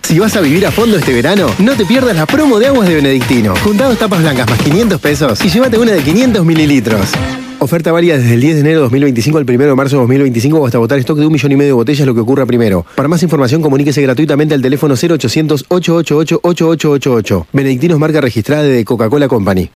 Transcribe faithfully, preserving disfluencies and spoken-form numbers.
Si vas a vivir a fondo este verano, no te pierdas la promo de aguas de Benedictino. Junta dos tapas blancas más quinientos pesos y llévate una de quinientos mililitros. Oferta válida desde el diez de enero de dos mil veinticinco al primero de marzo de dos mil veinticinco o hasta agotar stock de un millón y medio de botellas, lo que ocurra primero. Para más información, comuníquese gratuitamente al teléfono cero ochocientos, ochocientos ochenta y ocho, ochenta y ocho ochenta y ocho. Benedictino es marca registrada de Coca-Cola Company.